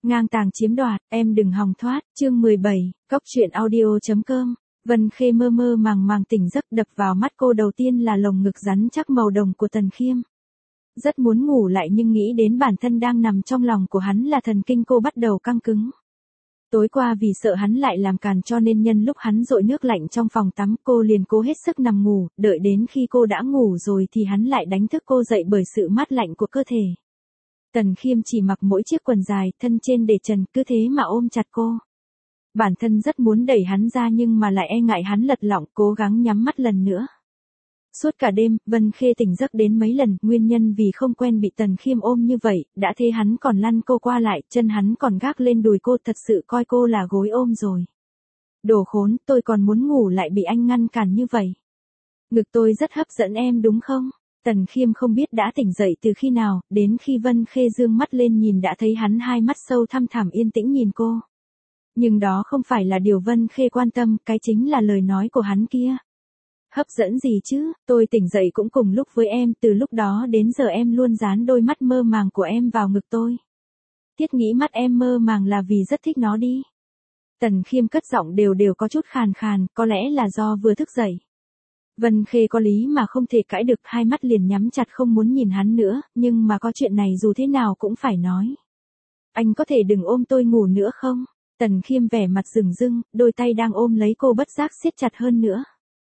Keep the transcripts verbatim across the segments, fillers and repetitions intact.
Ngang tàng chiếm đoạt, em đừng hòng thoát, chương mười bảy, cốc truyện audio.com. Vân Khê mơ mơ màng màng tỉnh giấc, đập vào mắt cô đầu tiên là lồng ngực rắn chắc màu đồng của Tần Khiêm. Rất muốn ngủ lại nhưng nghĩ đến bản thân đang nằm trong lòng của hắn là thần kinh cô bắt đầu căng cứng. Tối qua vì sợ hắn lại làm càn cho nên nhân lúc hắn dội nước lạnh trong phòng tắm cô liền cố hết sức nằm ngủ, đợi đến khi cô đã ngủ rồi thì hắn lại đánh thức cô dậy bởi sự mát lạnh của cơ thể. Tần Khiêm chỉ mặc mỗi chiếc quần dài, thân trên để trần, cứ thế mà ôm chặt cô. Bản thân rất muốn đẩy hắn ra nhưng mà lại e ngại hắn lật lọng, cố gắng nhắm mắt lần nữa. Suốt cả đêm, Vân Khê tỉnh giấc đến mấy lần, nguyên nhân vì không quen bị Tần Khiêm ôm như vậy, đã thế hắn còn lăn cô qua lại, chân hắn còn gác lên đùi cô, thật sự coi cô là gối ôm rồi. Đồ khốn, tôi còn muốn ngủ lại bị anh ngăn cản như vậy. Ngực tôi rất hấp dẫn em đúng không? Tần Khiêm không biết đã tỉnh dậy từ khi nào, đến khi Vân Khê dương mắt lên nhìn đã thấy hắn hai mắt sâu thăm thẳm yên tĩnh nhìn cô. Nhưng đó không phải là điều Vân Khê quan tâm, cái chính là lời nói của hắn kia. Hấp dẫn gì chứ, tôi tỉnh dậy cũng cùng lúc với em, từ lúc đó đến giờ em luôn dán đôi mắt mơ màng của em vào ngực tôi. Thiết nghĩ mắt em mơ màng là vì rất thích nó đi. Tần Khiêm cất giọng đều đều có chút khàn khàn, có lẽ là do vừa thức dậy. Vân Khê có lý mà không thể cãi được, hai mắt liền nhắm chặt không muốn nhìn hắn nữa, nhưng mà có chuyện này dù thế nào cũng phải nói. Anh có thể đừng ôm tôi ngủ nữa không? Tần Khiêm vẻ mặt rừng rưng, đôi tay đang ôm lấy cô bất giác siết chặt hơn nữa.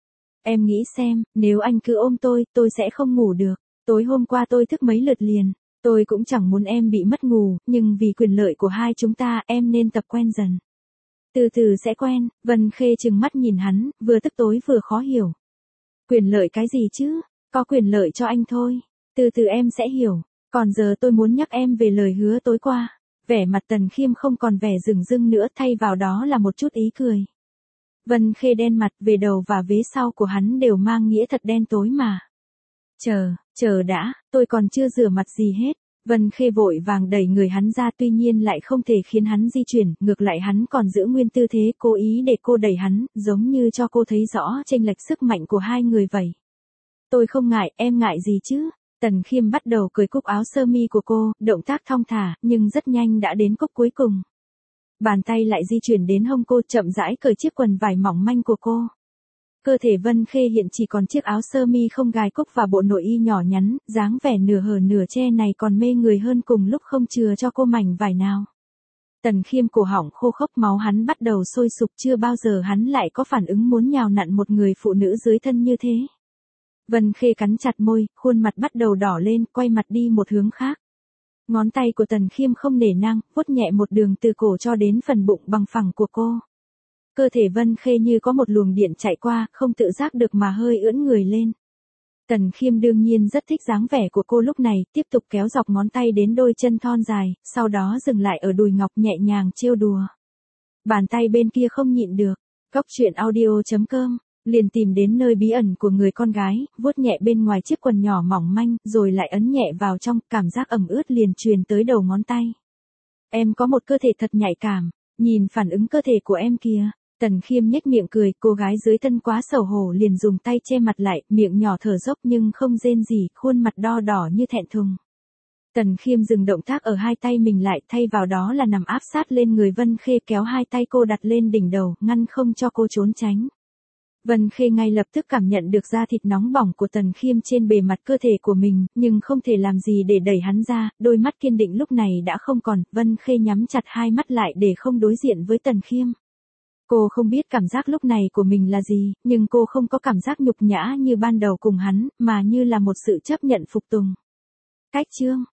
Em nghĩ xem, nếu anh cứ ôm tôi, tôi sẽ không ngủ được. Tối hôm qua tôi thức mấy lượt liền. Tôi cũng chẳng muốn em bị mất ngủ, nhưng vì quyền lợi của hai chúng ta, em nên tập quen dần. Từ từ sẽ quen. Vân Khê trừng mắt nhìn hắn, vừa tức tối vừa khó hiểu. Quyền lợi cái gì chứ? Có quyền lợi cho anh thôi. Từ từ em sẽ hiểu. Còn giờ tôi muốn nhắc em về lời hứa tối qua. Vẻ mặt Tần Khiêm không còn vẻ rừng rưng nữa, thay vào đó là một chút ý cười. Vân Khê đen mặt, về đầu và vế sau của hắn đều mang nghĩa thật đen tối mà. Chờ, chờ đã, tôi còn chưa rửa mặt gì hết. Vân Khê vội vàng đẩy người hắn ra, tuy nhiên lại không thể khiến hắn di chuyển, ngược lại hắn còn giữ nguyên tư thế, cố ý để cô đẩy hắn, giống như cho cô thấy rõ chênh lệch sức mạnh của hai người vậy. Tôi không ngại, em ngại gì chứ? Tần Khiêm bắt đầu cởi cúc áo sơ mi của cô, động tác thong thả, nhưng rất nhanh đã đến cúc cuối cùng. Bàn tay lại di chuyển đến hông cô, chậm rãi cởi chiếc quần vải mỏng manh của cô. Cơ thể Vân Khê hiện chỉ còn chiếc áo sơ mi không gài cúc và bộ nội y nhỏ nhắn, dáng vẻ nửa hở nửa che này còn mê người hơn cùng lúc không chừa cho cô mảnh vải nào. Tần Khiêm cổ họng khô khốc, máu hắn bắt đầu sôi sục, chưa bao giờ hắn lại có phản ứng muốn nhào nặn một người phụ nữ dưới thân như thế. Vân Khê cắn chặt môi, khuôn mặt bắt đầu đỏ lên, quay mặt đi một hướng khác. Ngón tay của Tần Khiêm không nể nang, vuốt nhẹ một đường từ cổ cho đến phần bụng bằng phẳng của cô. Cơ thể Vân Khê như có một luồng điện chạy qua, không tự giác được mà hơi ưỡn người lên. Tần Khiêm đương nhiên rất thích dáng vẻ của cô lúc này, tiếp tục kéo dọc ngón tay đến đôi chân thon dài, sau đó dừng lại ở đùi ngọc nhẹ nhàng trêu đùa. Bàn tay bên kia không nhịn được, cốc truyện audio.com, liền tìm đến nơi bí ẩn của người con gái, vuốt nhẹ bên ngoài chiếc quần nhỏ mỏng manh, rồi lại ấn nhẹ vào trong, cảm giác ẩm ướt liền truyền tới đầu ngón tay. Em có một cơ thể thật nhạy cảm, nhìn phản ứng cơ thể của em kìa. Tần Khiêm nhếch miệng cười, cô gái dưới thân quá xấu hổ liền dùng tay che mặt lại, miệng nhỏ thở dốc nhưng không rên gì, khuôn mặt đo đỏ như thẹn thùng. Tần Khiêm dừng động tác ở hai tay mình lại, thay vào đó là nằm áp sát lên người Vân Khê, kéo hai tay cô đặt lên đỉnh đầu, ngăn không cho cô trốn tránh. Vân Khê ngay lập tức cảm nhận được da thịt nóng bỏng của Tần Khiêm trên bề mặt cơ thể của mình, nhưng không thể làm gì để đẩy hắn ra, đôi mắt kiên định lúc này đã không còn, Vân Khê nhắm chặt hai mắt lại để không đối diện với Tần Khiêm. Cô không biết cảm giác lúc này của mình là gì, nhưng cô không có cảm giác nhục nhã như ban đầu cùng hắn, mà như là một sự chấp nhận phục tùng. Cách chương